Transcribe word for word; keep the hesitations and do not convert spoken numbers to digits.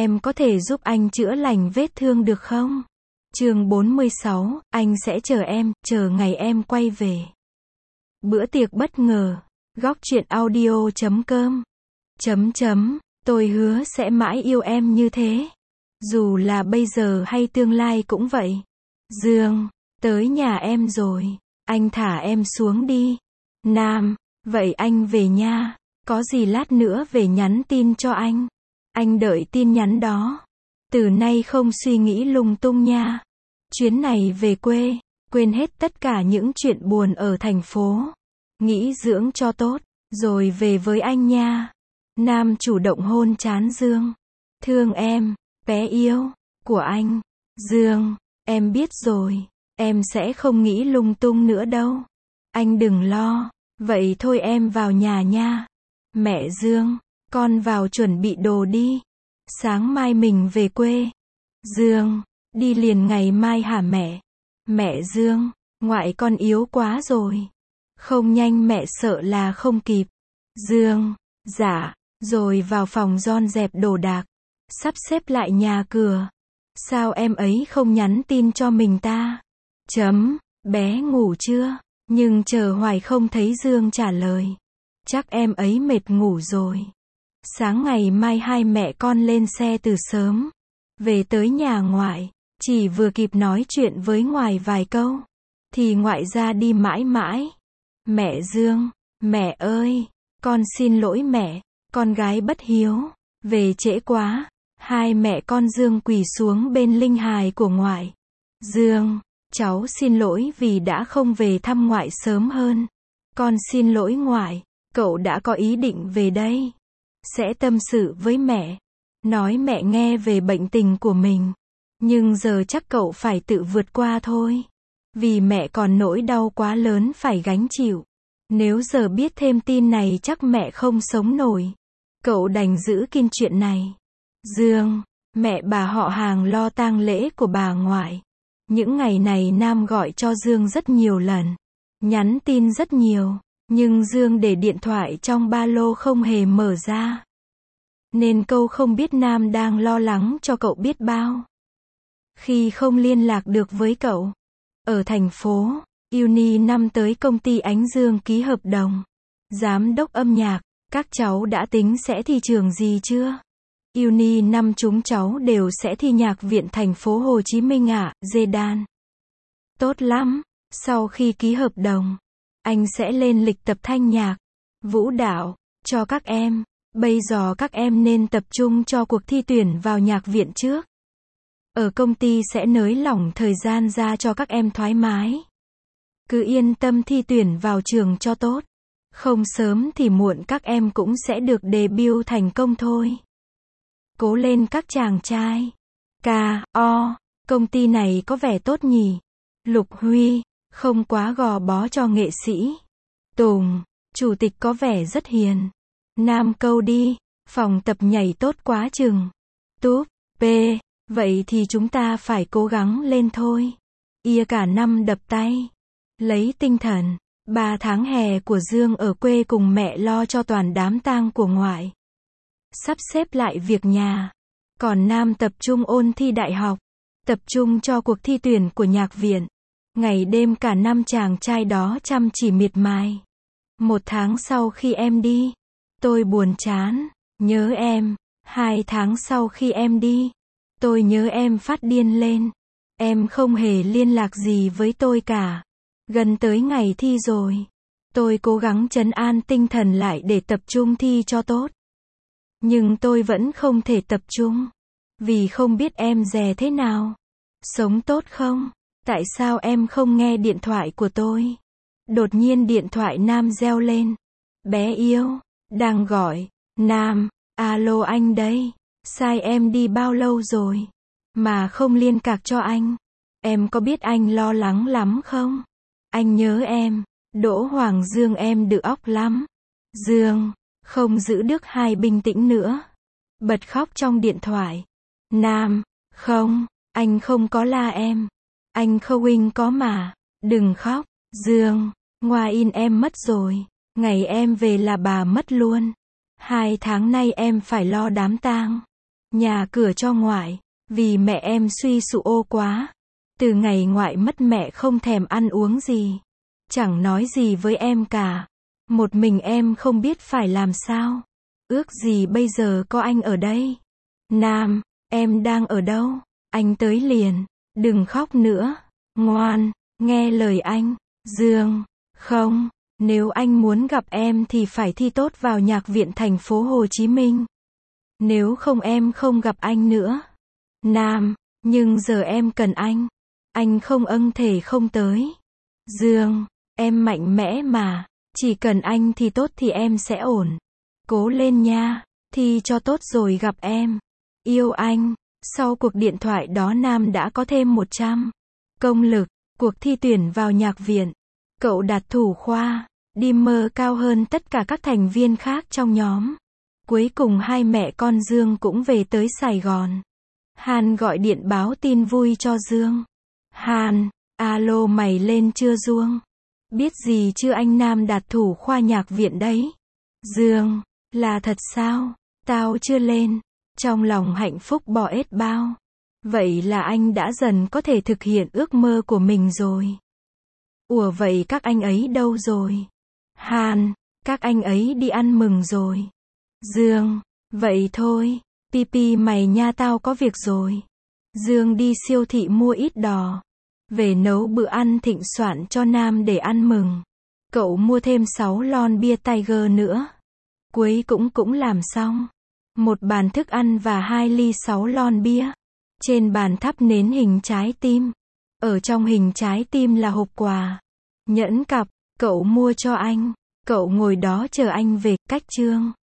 Em có thể giúp anh chữa lành vết thương được không? Chương bốn mươi sáu, anh sẽ chờ em, chờ ngày em quay về. Bữa tiệc bất ngờ. Góc truyện audio chấm com. Chấm chấm, tôi hứa sẽ mãi yêu em như thế. Dù là bây giờ hay tương lai cũng vậy. Dương, tới nhà em rồi. Anh thả em xuống đi. Nam, vậy anh về nha. Có gì lát nữa về nhắn tin cho anh. Anh đợi tin nhắn đó. Từ nay không suy nghĩ lung tung nha. Chuyến này về quê, quên hết tất cả những chuyện buồn ở thành phố. Nghĩ dưỡng cho tốt, rồi về với anh nha. Nam chủ động hôn trán Dương. Thương em, bé yêu, của anh. Dương, em biết rồi, em sẽ không nghĩ lung tung nữa đâu. Anh đừng lo, vậy thôi em vào nhà nha. Mẹ Dương, con vào chuẩn bị đồ đi. Sáng mai mình về quê. Dương, đi liền ngày mai hả mẹ? Mẹ Dương, ngoại con yếu quá rồi. Không nhanh mẹ sợ là không kịp. Dương, dạ, rồi vào phòng dọn dẹp đồ đạc. Sắp xếp lại nhà cửa. Sao em ấy không nhắn tin cho mình ta? Chấm, bé ngủ chưa? Nhưng chờ hoài không thấy Dương trả lời. Chắc em ấy mệt ngủ rồi. Sáng ngày mai hai mẹ con lên xe từ sớm. Về tới nhà ngoại. Chỉ vừa kịp nói chuyện với ngoại vài câu. Thì ngoại ra đi mãi mãi. Mẹ Dương, mẹ ơi, con xin lỗi mẹ, con gái bất hiếu, về trễ quá. Hai mẹ con Dương quỳ xuống bên linh hài của ngoại. Dương, cháu xin lỗi vì đã không về thăm ngoại sớm hơn. Con xin lỗi ngoại, cậu đã có ý định về đây. Sẽ tâm sự với mẹ, nói mẹ nghe về bệnh tình của mình. Nhưng giờ chắc cậu phải tự vượt qua thôi. Vì mẹ còn nỗi đau quá lớn phải gánh chịu. Nếu giờ biết thêm tin này chắc mẹ không sống nổi. Cậu đành giữ kín chuyện này. Dương, mẹ bà họ hàng lo tang lễ của bà ngoại. Những ngày này Nam gọi cho Dương rất nhiều lần. Nhắn tin rất nhiều. Nhưng Dương để điện thoại trong ba lô không hề mở ra. Nên câu không biết Nam đang lo lắng cho cậu biết bao. Khi không liên lạc được với cậu. Ở thành phố, Uni năm tới công ty Ánh Dương ký hợp đồng. Giám đốc âm nhạc, các cháu đã tính sẽ thi trường gì chưa? Uni năm chúng cháu đều sẽ thi nhạc viện thành phố Hồ Chí Minh ạ, dê đan. Tốt lắm, sau khi ký hợp đồng, anh sẽ lên lịch tập thanh nhạc, vũ đạo, cho các em. Bây giờ các em nên tập trung cho cuộc thi tuyển vào nhạc viện trước. Ở công ty sẽ nới lỏng thời gian ra cho các em thoải mái. Cứ yên tâm thi tuyển vào trường cho tốt. Không sớm thì muộn các em cũng sẽ được debut thành công thôi. Cố lên các chàng trai. K O Công ty này có vẻ tốt nhỉ. Lục Huy, không quá gò bó cho nghệ sĩ. Tùng, chủ tịch có vẻ rất hiền. Nam câu đi, phòng tập nhảy tốt quá chừng. Túp, P, vậy thì chúng ta phải cố gắng lên thôi. Ia cả năm đập tay. Lấy tinh thần. Ba tháng hè của Dương ở quê cùng mẹ lo cho toàn đám tang của ngoại. Sắp xếp lại việc nhà. Còn Nam tập trung ôn thi đại học. Tập trung cho cuộc thi tuyển của nhạc viện. Ngày đêm cả năm chàng trai đó chăm chỉ miệt mài. Một tháng sau khi em đi, tôi buồn chán, nhớ em. Hai tháng sau khi em đi, tôi nhớ em phát điên lên. Em không hề liên lạc gì với tôi cả. Gần tới ngày thi rồi. Tôi cố gắng trấn an tinh thần lại để tập trung thi cho tốt. Nhưng tôi vẫn không thể tập trung. Vì không biết em dè thế nào. Sống tốt không? Tại sao em không nghe điện thoại của tôi? Đột nhiên điện thoại Nam reo lên. Bé yêu, đang gọi. Nam, alo anh đây. Sai em đi bao lâu rồi? Mà không liên lạc cho anh. Em có biết anh lo lắng lắm không? Anh nhớ em. Đỗ Hoàng Dương em được óc lắm. Dương, không giữ được hai bình tĩnh nữa. Bật khóc trong điện thoại. Nam, không, anh không có la em. Anh không có mà. Đừng khóc. Dương, Ngoa in em mất rồi. Ngày em về là bà mất luôn. Hai tháng nay em phải lo đám tang. nhà cửa cho ngoại, vì mẹ em suy sụp ô quá. Từ ngày ngoại mất mẹ không thèm ăn uống gì. Chẳng nói gì với em cả. Một mình em không biết phải làm sao. Ước gì bây giờ có anh ở đây. Nam, em đang ở đâu? Anh tới liền. Đừng khóc nữa. Ngoan, nghe lời anh. Dương, không, nếu anh muốn gặp em thì phải thi tốt vào nhạc viện thành phố Hồ Chí Minh. Nếu không em không gặp anh nữa. Nam, nhưng giờ em cần anh. Anh không ân thể không tới. Dương, em mạnh mẽ mà. Chỉ cần anh thi tốt thì em sẽ ổn. Cố lên nha. Thi cho tốt rồi gặp em. Yêu anh. Sau cuộc điện thoại đó Nam đã có thêm một trăm công lực. Cuộc thi tuyển vào nhạc viện. Cậu đạt thủ khoa. Đi mơ cao hơn tất cả các thành viên khác trong nhóm. Cuối cùng hai mẹ con Dương cũng về tới Sài Gòn. Hàn gọi điện báo tin vui cho Dương. Hàn, alo mày lên chưa Dương? Biết gì chưa anh Nam đạt thủ khoa nhạc viện đấy. Dương, là thật sao? Tao chưa lên. Trong lòng hạnh phúc bò ết bao. Vậy là anh đã dần có thể thực hiện ước mơ của mình rồi. Ủa vậy các anh ấy đâu rồi? Hàn, các anh ấy đi ăn mừng rồi. Dương, vậy thôi. Pipi mày nha tao có việc rồi. Dương đi siêu thị mua ít đò. Về nấu bữa ăn thịnh soạn cho Nam để ăn mừng. Cậu mua thêm sáu lon bia Tiger nữa. Cuối cũng cũng làm xong. Một bàn thức ăn và hai ly sáu lon bia. Trên bàn thắp nến hình trái tim. Ở trong hình trái tim là hộp quà. Nhẫn cặp, cậu mua cho anh. Cậu ngồi đó chờ anh về, cách Trương.